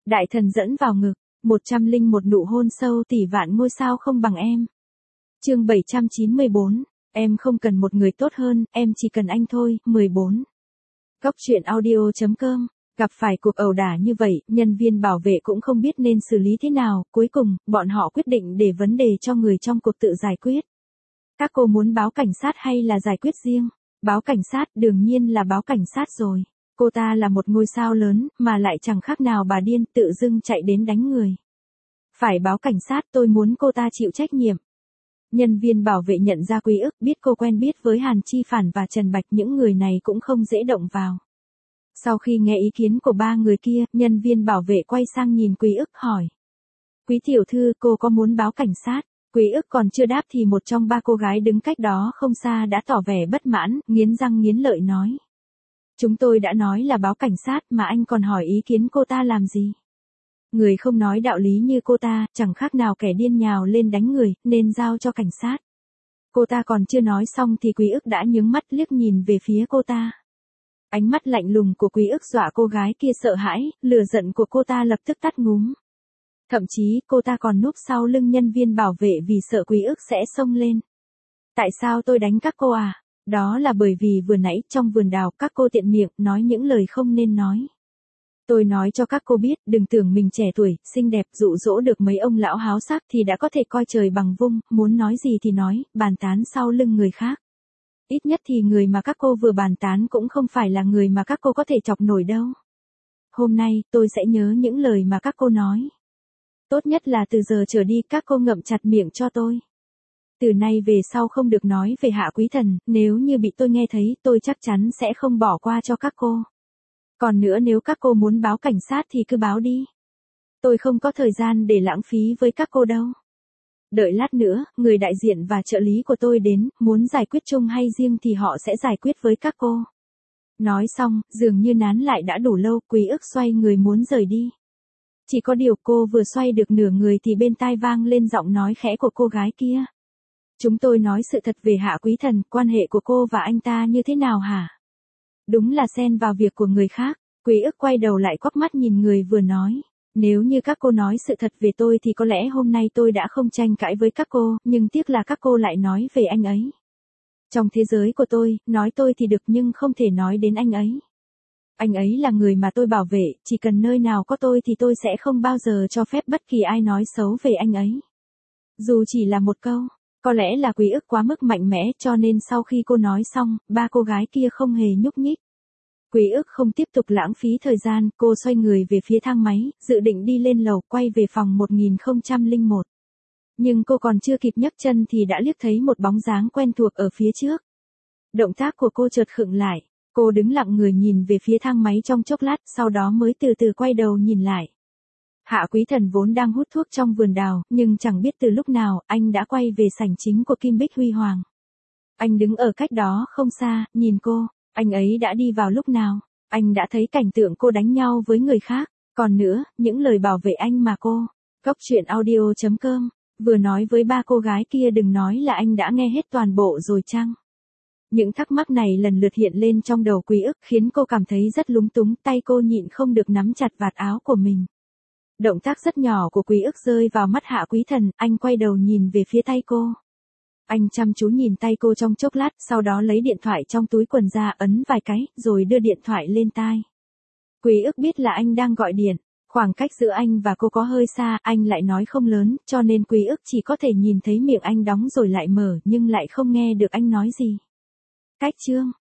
Đại thần dẫn vào ngực, 101 nụ hôn sâu tỷ vạn ngôi sao không bằng em. Chương 794, em không cần một người tốt hơn, em chỉ cần anh thôi, 14. Góc truyện audio.com. Gặp phải cuộc ẩu đả như vậy, nhân viên bảo vệ cũng không biết nên xử lý thế nào, cuối cùng, bọn họ quyết định để vấn đề cho người trong cuộc tự giải quyết. Các cô muốn báo cảnh sát hay là giải quyết riêng? Báo cảnh sát, đương nhiên là báo cảnh sát rồi. Cô ta là một ngôi sao lớn, mà lại chẳng khác nào bà điên, tự dưng chạy đến đánh người. Phải báo cảnh sát, tôi muốn cô ta chịu trách nhiệm. Nhân viên bảo vệ nhận ra Quý Ức, biết cô quen biết với Hàn Chi Phản và Trần Bạch, những người này cũng không dễ động vào. Sau khi nghe ý kiến của ba người kia, nhân viên bảo vệ quay sang nhìn Quý Ức hỏi. Quý tiểu thư, cô có muốn báo cảnh sát? Quý Ức còn chưa đáp thì một trong ba cô gái đứng cách đó không xa đã tỏ vẻ bất mãn, nghiến răng nghiến lợi nói. Chúng tôi đã nói là báo cảnh sát mà anh còn hỏi ý kiến cô ta làm gì? Người không nói đạo lý như cô ta, chẳng khác nào kẻ điên nhào lên đánh người, nên giao cho cảnh sát. Cô ta còn chưa nói xong thì Quý Ức đã nhướng mắt liếc nhìn về phía cô ta. Ánh mắt lạnh lùng của Quý Ức dọa cô gái kia sợ hãi, lửa giận của cô ta lập tức tắt ngúm. Thậm chí cô ta còn núp sau lưng nhân viên bảo vệ vì sợ Quý Ức sẽ xông lên. Tại sao tôi đánh các cô à? Đó là bởi vì vừa nãy trong vườn đào các cô tiện miệng nói những lời không nên nói. Tôi nói cho các cô biết, đừng tưởng mình trẻ tuổi, xinh đẹp, dụ dỗ được mấy ông lão háo sắc thì đã có thể coi trời bằng vung, muốn nói gì thì nói, bàn tán sau lưng người khác. Ít nhất thì người mà các cô vừa bàn tán cũng không phải là người mà các cô có thể chọc nổi đâu. Hôm nay, tôi sẽ nhớ những lời mà các cô nói. Tốt nhất là từ giờ trở đi các cô ngậm chặt miệng cho tôi. Từ nay về sau không được nói về Hạ Quý Thần, nếu như bị tôi nghe thấy tôi chắc chắn sẽ không bỏ qua cho các cô. Còn nữa nếu các cô muốn báo cảnh sát thì cứ báo đi. Tôi không có thời gian để lãng phí với các cô đâu. Đợi lát nữa, người đại diện và trợ lý của tôi đến, muốn giải quyết chung hay riêng thì họ sẽ giải quyết với các cô. Nói xong, dường như nán lại đã đủ lâu, Quý Ức xoay người muốn rời đi. Chỉ có điều cô vừa xoay được nửa người thì bên tai vang lên giọng nói khẽ của cô gái kia. Chúng tôi nói sự thật về Hạ Quý Thần, quan hệ của cô và anh ta như thế nào hả? Đúng là xen vào việc của người khác. Quý Ức quay đầu lại quắc mắt nhìn người vừa nói. Nếu như các cô nói sự thật về tôi thì có lẽ hôm nay tôi đã không tranh cãi với các cô, nhưng tiếc là các cô lại nói về anh ấy. Trong thế giới của tôi, nói tôi thì được nhưng không thể nói đến anh ấy. Anh ấy là người mà tôi bảo vệ, chỉ cần nơi nào có tôi thì tôi sẽ không bao giờ cho phép bất kỳ ai nói xấu về anh ấy. Dù chỉ là một câu, có lẽ là Quý Ức quá mức mạnh mẽ cho nên sau khi cô nói xong, ba cô gái kia không hề nhúc nhích. Quý Ức không tiếp tục lãng phí thời gian, cô xoay người về phía thang máy, dự định đi lên lầu quay về phòng 1001. Nhưng cô còn chưa kịp nhấc chân thì đã liếc thấy một bóng dáng quen thuộc ở phía trước. Động tác của cô chợt khựng lại, cô đứng lặng người nhìn về phía thang máy trong chốc lát, sau đó mới từ từ quay đầu nhìn lại. Hạ Quý Thần vốn đang hút thuốc trong vườn đào, nhưng chẳng biết từ lúc nào, anh đã quay về sảnh chính của Kim Bích Huy Hoàng. Anh đứng ở cách đó không xa, nhìn cô. Anh ấy đã đi vào lúc nào? Anh đã thấy cảnh tượng cô đánh nhau với người khác. Còn nữa, những lời bảo vệ anh mà cô. Góc truyện audio.com. Vừa nói với ba cô gái kia đừng nói là anh đã nghe hết toàn bộ rồi chăng? Những thắc mắc này lần lượt hiện lên trong đầu Quý Ức khiến cô cảm thấy rất lúng túng, tay cô nhịn không được nắm chặt vạt áo của mình. Động tác rất nhỏ của Quý Ức rơi vào mắt Hạ Quý Thần, anh quay đầu nhìn về phía tay cô. Anh chăm chú nhìn tay cô trong chốc lát, sau đó lấy điện thoại trong túi quần ra ấn vài cái, rồi đưa điện thoại lên tai. Quý Ức biết là anh đang gọi điện, khoảng cách giữa anh và cô có hơi xa, anh lại nói không lớn, cho nên Quý Ức chỉ có thể nhìn thấy miệng anh đóng rồi lại mở nhưng lại không nghe được anh nói gì. Cách chương